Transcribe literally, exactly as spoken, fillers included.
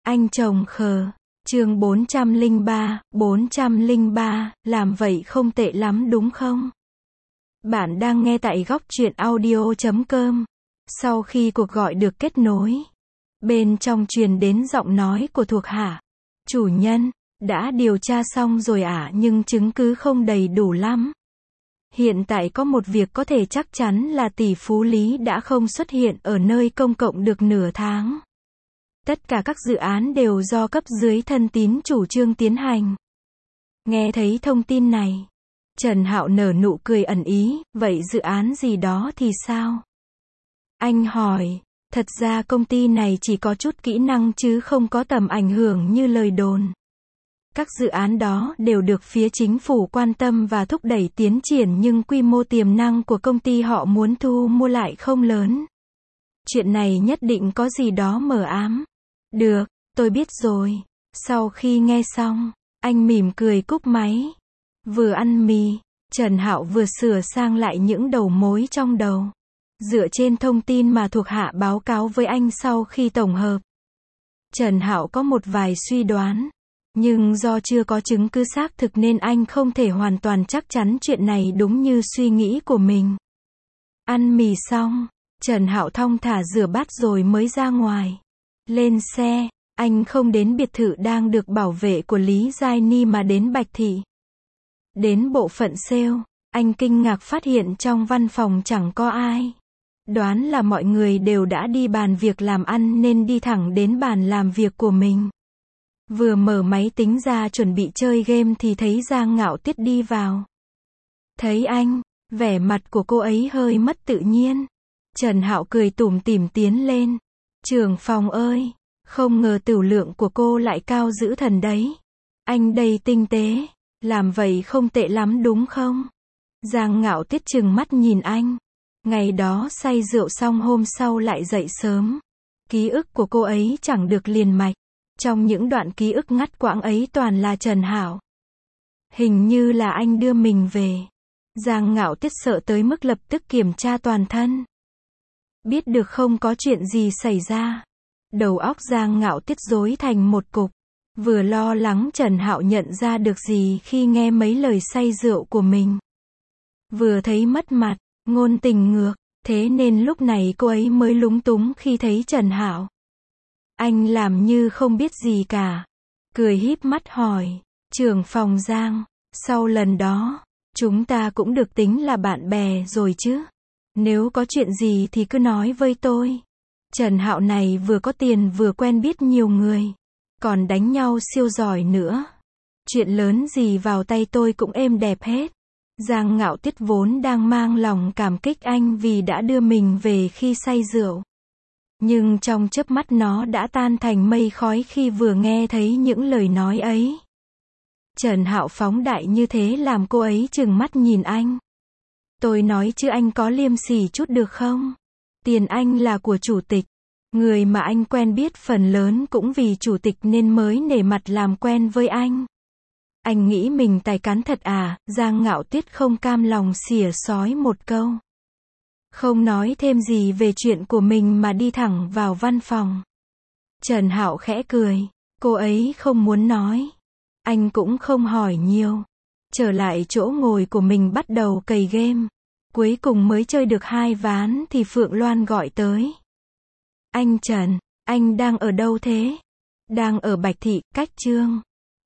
Anh chồng khờ. Chương bốn trăm lẻ ba, bốn trăm lẻ ba, làm vậy không tệ lắm đúng không? Bạn đang nghe tại góc truyện audio chấm com. Sau khi cuộc gọi được kết nối, bên trong truyền đến giọng nói của thuộc hạ. Chủ nhân, đã điều tra xong rồi ạ, nhưng chứng cứ không đầy đủ lắm. Hiện tại có một việc có thể chắc chắn là tỷ phú Lý đã không xuất hiện ở nơi công cộng được nửa tháng. Tất cả các dự án đều do cấp dưới thân tín chủ trương tiến hành. Nghe thấy thông tin này, Trần Hạo nở nụ cười ẩn ý, vậy dự án gì đó thì sao? Anh hỏi, thật ra công ty này chỉ có chút kỹ năng chứ không có tầm ảnh hưởng như lời đồn. Các dự án đó đều được phía chính phủ quan tâm và thúc đẩy tiến triển, nhưng quy mô tiềm năng của công ty họ muốn thu mua lại không lớn. Chuyện này nhất định có gì đó mờ ám. Được, tôi biết rồi. Sau khi nghe xong, anh mỉm cười cúp máy. Vừa ăn mì, Trần Hạo vừa sửa sang lại những đầu mối trong đầu. Dựa trên thông tin mà thuộc hạ báo cáo với anh sau khi tổng hợp, Trần Hạo có một vài suy đoán. Nhưng do chưa có chứng cứ xác thực nên anh không thể hoàn toàn chắc chắn chuyện này đúng như suy nghĩ của mình. Ăn mì xong, Trần Hạo thong thả rửa bát rồi mới ra ngoài. Lên xe, anh không đến biệt thự đang được bảo vệ của Lý Giai Ni mà đến Bạch Thị. Đến bộ phận sale, anh kinh ngạc phát hiện trong văn phòng chẳng có ai. Đoán là mọi người đều đã đi bàn việc làm ăn nên đi thẳng đến bàn làm việc của mình. Vừa mở máy tính ra chuẩn bị chơi game thì thấy Giang Ngạo Tuyết đi vào. Thấy anh, vẻ mặt của cô ấy hơi mất tự nhiên. Trần Hạo cười tủm tỉm tiến lên. Trưởng phòng ơi, không ngờ tửu lượng của cô lại cao dữ thần đấy. Anh đây tinh tế, làm vậy không tệ lắm đúng không? Giang Ngạo Tuyết trừng mắt nhìn anh. Ngày đó say rượu xong hôm sau lại dậy sớm. Ký ức của cô ấy chẳng được liền mạch. Trong những đoạn ký ức ngắt quãng ấy toàn là Trần Hạo. Hình như là anh đưa mình về. Giang Ngạo Tuyết sợ tới mức lập tức kiểm tra toàn thân. Biết được không có chuyện gì xảy ra. Đầu óc Giang Ngạo Tuyết rối thành một cục. Vừa lo lắng Trần Hạo nhận ra được gì khi nghe mấy lời say rượu của mình. Vừa thấy mất mặt, ngôn tình ngược. Thế nên lúc này cô ấy mới lúng túng khi thấy Trần Hạo. Anh làm như không biết gì cả. Cười híp mắt hỏi, trưởng phòng Giang, sau lần đó, chúng ta cũng được tính là bạn bè rồi chứ. Nếu có chuyện gì thì cứ nói với tôi. Trần Hạo này vừa có tiền vừa quen biết nhiều người. Còn đánh nhau siêu giỏi nữa. Chuyện lớn gì vào tay tôi cũng êm đẹp hết. Giang Ngạo Tuyết vốn đang mang lòng cảm kích anh vì đã đưa mình về khi say rượu. Nhưng trong chớp mắt nó đã tan thành mây khói khi vừa nghe thấy những lời nói ấy. Trần Hạo phóng đại như thế làm cô ấy trừng mắt nhìn anh. Tôi nói chứ anh có liêm sỉ chút được không? Tiền anh là của chủ tịch. Người mà anh quen biết phần lớn cũng vì chủ tịch nên mới nể mặt làm quen với anh. Anh nghĩ mình tài cán thật à? Giang Ngạo Tuyết không cam lòng xỉa xói một câu. Không nói thêm gì về chuyện của mình mà đi thẳng vào văn phòng. Trần Hạo khẽ cười. Cô ấy không muốn nói. Anh cũng không hỏi nhiều. Trở lại chỗ ngồi của mình bắt đầu cày game. Cuối cùng mới chơi được hai ván thì Phượng Loan gọi tới. Anh Trần, anh đang ở đâu thế? Đang ở Bạch Thị, cách Trương